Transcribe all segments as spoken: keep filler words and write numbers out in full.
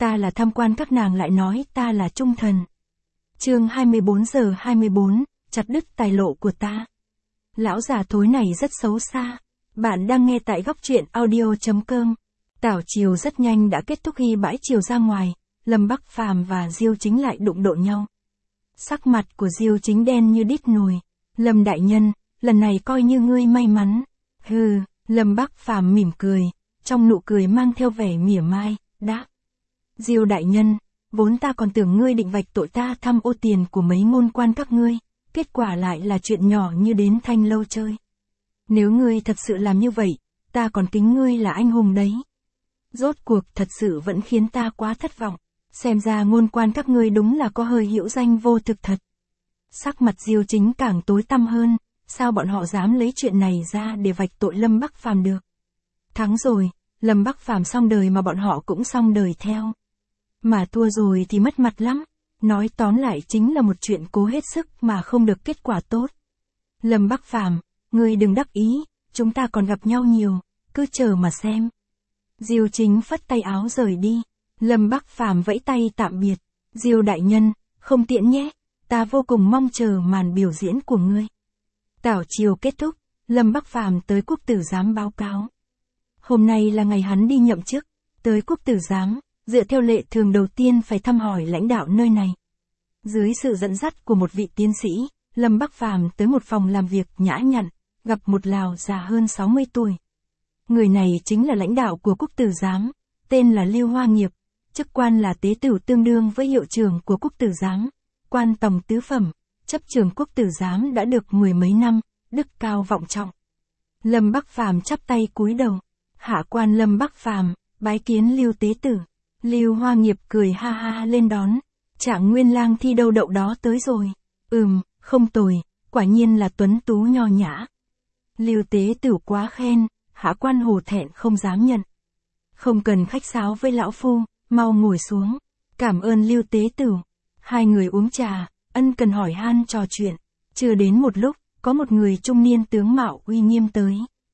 ta là tham quan các nàng lại nói ta là trung thần. Chương hai mươi bốn giờ hai mươi bốn, chặt đứt tài lộ của ta. Lão già thối này rất xấu xa. Bạn đang nghe tại góc truyện audio chấm com. Tảo chiều rất nhanh đã kết thúc khi bãi chiều ra ngoài, Lâm Bắc Phàm và Diêu Chính lại đụng độ nhau. Sắc mặt của Diêu Chính đen như đít nồi. Lâm đại nhân, lần này coi như ngươi may mắn. Hừ, Lâm Bắc Phàm mỉm cười, trong nụ cười mang theo vẻ mỉa mai, đáp. Diêu đại nhân, vốn ta còn tưởng ngươi định vạch tội ta thăm ô tiền của mấy ngôn quan các ngươi, kết quả lại là chuyện nhỏ như đến Thanh Lâu chơi. Nếu ngươi thật sự làm như vậy, ta còn kính ngươi là anh hùng đấy. Rốt cuộc thật sự vẫn khiến ta quá thất vọng, xem ra ngôn quan các ngươi đúng là có hơi hữu danh vô thực thật. Sắc mặt Diêu Chính càng tối tăm hơn, sao bọn họ dám lấy chuyện này ra để vạch tội Lâm Bắc Phàm được. Thắng rồi, Lâm Bắc Phàm xong đời mà bọn họ cũng xong đời theo. Mà thua rồi thì mất mặt lắm, nói tóm lại chính là một chuyện cố hết sức mà không được kết quả tốt. Lâm Bắc Phàm, ngươi đừng đắc ý, chúng ta còn gặp nhau nhiều, cứ chờ mà xem. Diêu Chính phất tay áo rời đi, Lâm Bắc Phàm vẫy tay tạm biệt. Diêu đại nhân, không tiễn nhé, ta vô cùng mong chờ màn biểu diễn của ngươi. Tảo chiều kết thúc, Lâm Bắc Phàm tới quốc tử giám báo cáo. Hôm nay là ngày hắn đi nhậm chức, tới quốc tử giám, dựa theo lệ thường đầu tiên phải thăm hỏi lãnh đạo nơi này. Dưới sự dẫn dắt của một vị tiến sĩ, Lâm Bắc Phàm tới một phòng làm việc nhã nhặn, gặp một Lào già hơn sáu mươi tuổi. Người này chính là lãnh đạo của quốc tử giám, tên là Lưu Hoa Nghiệp, chức quan là tế tửu tương đương với hiệu trưởng của quốc tử giám, quan tòng tứ phẩm, chấp trưởng quốc tử giám đã được mười mấy năm, đức cao vọng trọng. Lâm Bắc Phàm chắp tay cúi đầu, hạ quan Lâm Bắc Phàm bái kiến Lưu tế tử. Lưu Hoa Nghiệp cười ha ha lên đón, Trạng Nguyên lang thi đâu đậu đó tới rồi. Ừm, không tồi, quả nhiên là tuấn tú nho nhã. Lưu tế tử quá khen, hạ quan hổ thẹn không dám nhận. Không cần khách sáo với lão phu, mau ngồi xuống. Cảm ơn Lưu tế tử. Hai người uống trà, ân cần hỏi han trò chuyện. Chưa đến một lúc, có một người trung niên tướng mạo uy nghiêm tới.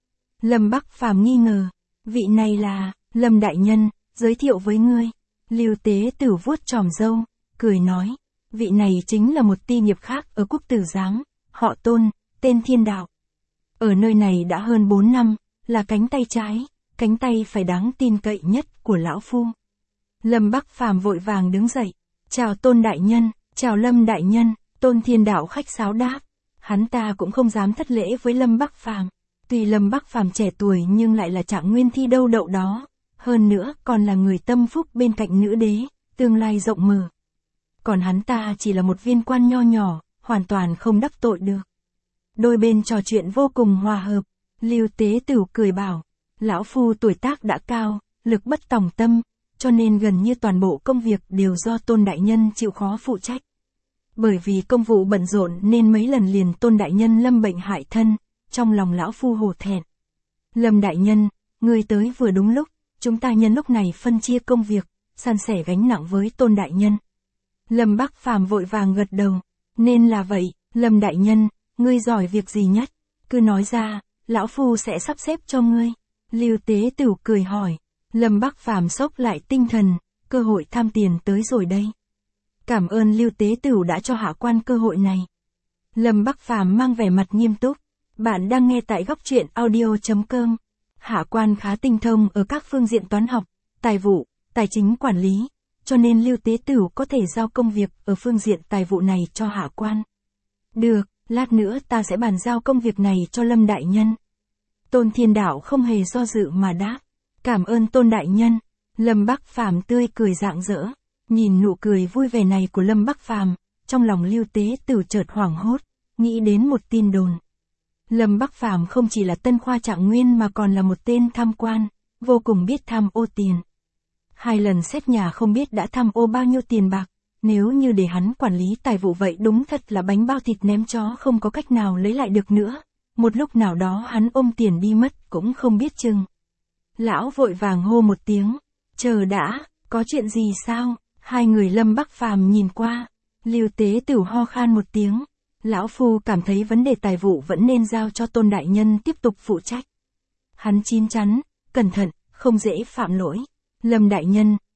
Lâm Bắc Phàm nghi ngờ, vị này là Lâm đại nhân, giới thiệu với ngươi. Lưu tế tử vuốt chòm râu, cười nói, vị này chính là một ti nghiệp khác ở quốc tử giám, họ Tôn, tên Thiên Đạo. Ở nơi này đã hơn bốn năm, là cánh tay trái, cánh tay phải đáng tin cậy nhất của lão phu. Lâm Bắc Phàm vội vàng đứng dậy, chào Tôn đại nhân, chào Lâm đại nhân. Tôn Thiên Đạo khách sáo đáp, hắn ta cũng không dám thất lễ với Lâm Bắc Phàm. Tuy Lâm Bắc Phàm trẻ tuổi nhưng lại là Trạng Nguyên thi đâu đậu đó, hơn nữa còn là người tâm phúc bên cạnh nữ đế, tương lai rộng mở. Còn hắn ta chỉ là một viên quan nho nhỏ, hoàn toàn không đắc tội được. Đôi bên trò chuyện vô cùng hòa hợp. Lưu tế tử cười bảo, lão phu tuổi tác đã cao, lực bất tòng tâm, cho nên gần như toàn bộ công việc đều do Tôn đại nhân chịu khó phụ trách. Bởi vì công vụ bận rộn nên mấy lần liền Tôn đại nhân lâm bệnh hại thân, trong lòng lão phu hổ thẹn. Lâm đại nhân, ngươi tới vừa đúng lúc, chúng ta nhân lúc này phân chia công việc, san sẻ gánh nặng với Tôn đại nhân. Lâm Bắc Phàm vội vàng gật đầu, nên là vậy, Lâm đại nhân, ngươi giỏi việc gì nhất, cứ nói ra, lão phu sẽ sắp xếp cho ngươi. Lưu tế tử cười hỏi, Lâm Bắc Phàm sốc lại tinh thần, cơ hội tham tiền tới rồi đây. Cảm ơn Lưu tế tử đã cho hạ quan cơ hội này. Lâm Bắc Phàm mang vẻ mặt nghiêm túc, bạn đang nghe tại góc truyện audio chấm com. Hạ quan khá tinh thông ở các phương diện toán học, tài vụ, tài chính quản lý, cho nên Lưu tế tử có thể giao công việc ở phương diện tài vụ này cho hạ quan. Được, lát nữa ta sẽ bàn giao công việc này cho Lâm đại nhân. Tôn Thiên Đạo không hề do dự mà đáp, cảm ơn Tôn đại nhân. Lâm Bắc Phàm tươi cười rạng rỡ, nhìn nụ cười vui vẻ này của Lâm Bắc Phàm, trong lòng Lưu tế tử chợt hoảng hốt, nghĩ đến một tin đồn. Lâm Bắc Phàm không chỉ là tân khoa Trạng Nguyên mà còn là một tên tham quan, vô cùng biết tham ô tiền. Hai lần xét nhà không biết đã tham ô bao nhiêu tiền bạc, nếu như để hắn quản lý tài vụ vậy đúng thật là bánh bao thịt ném chó không có cách nào lấy lại được nữa. Một lúc nào đó hắn ôm tiền đi mất cũng không biết chừng. Lão vội vàng hô một tiếng, chờ đã, có chuyện gì sao? Hai người Lâm Bắc Phàm nhìn qua, Lưu tế tử ho khan một tiếng. Lão phu cảm thấy vấn đề tài vụ vẫn nên giao cho Tôn đại nhân tiếp tục phụ trách. Hắn chín chắn, cẩn thận, không dễ phạm lỗi. Lâm đại nhân,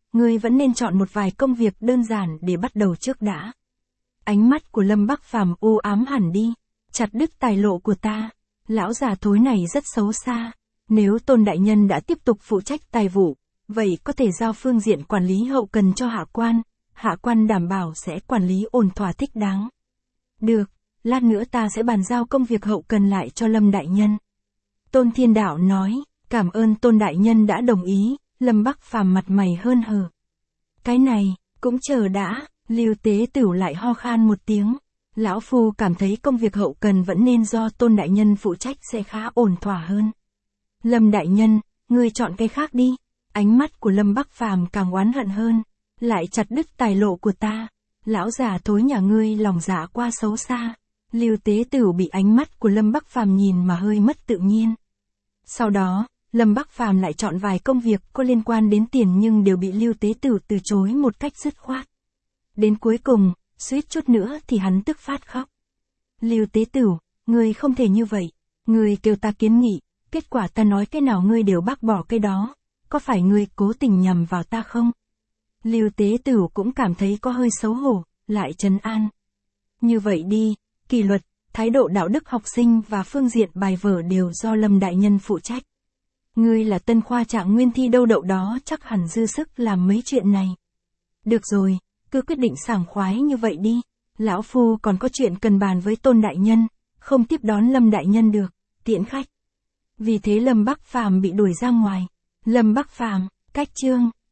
ngươi vẫn nên chọn một vài công việc đơn giản để bắt đầu trước đã. Ánh mắt của Lâm Bắc Phàm u ám hẳn đi. Chặt đứt tài lộ của ta. Lão già thối này rất xấu xa. Nếu Tôn đại nhân đã tiếp tục phụ trách tài vụ, vậy có thể giao phương diện quản lý hậu cần cho hạ quan. Hạ quan đảm bảo sẽ quản lý ổn thỏa thích đáng. Được, lát nữa ta sẽ bàn giao công việc hậu cần lại cho Lâm đại nhân. Tôn Thiên Đạo nói, cảm ơn Tôn đại nhân đã đồng ý. Lâm Bắc Phàm mặt mày hơn hờ. Cái này, cũng chờ đã. Lưu Tế Tửu lại ho khan một tiếng. Lão phu cảm thấy công việc hậu cần vẫn nên do Tôn đại nhân phụ trách sẽ khá ổn thỏa hơn. Lâm đại nhân, ngươi chọn cái khác đi. Ánh mắt của Lâm Bắc Phàm càng oán hận hơn. Lại chặt đứt tài lộ của ta. Lão già thối nhà ngươi lòng dạ qua xấu xa. Lưu Tế Tửu bị ánh mắt của Lâm Bắc Phàm nhìn mà hơi mất tự nhiên. Sau đó, Lâm Bắc Phàm lại chọn vài công việc có liên quan đến tiền nhưng đều bị Lưu Tế Tửu từ chối một cách dứt khoát. Đến cuối cùng, suýt chút nữa thì hắn tức phát khóc. Lưu Tế Tửu, ngươi không thể như vậy. Ngươi kêu ta kiến nghị, kết quả ta nói cái nào ngươi đều bác bỏ cái đó. Có phải ngươi cố tình nhằm vào ta không? Lưu Tế Tửu cũng cảm thấy có hơi xấu hổ, lại trấn an. Như vậy đi, kỷ luật, thái độ đạo đức học sinh và phương diện bài vở đều do Lâm đại nhân phụ trách. Ngươi là tân khoa trạng nguyên thi đâu đậu đó chắc hẳn dư sức làm mấy chuyện này. Được rồi, cứ quyết định sảng khoái như vậy đi. Lão phu còn có chuyện cần bàn với Tôn đại nhân, không tiếp đón Lâm đại nhân được, tiễn khách. Vì thế Lâm Bắc Phàm bị đuổi ra ngoài. Lâm Bắc Phàm, cách chương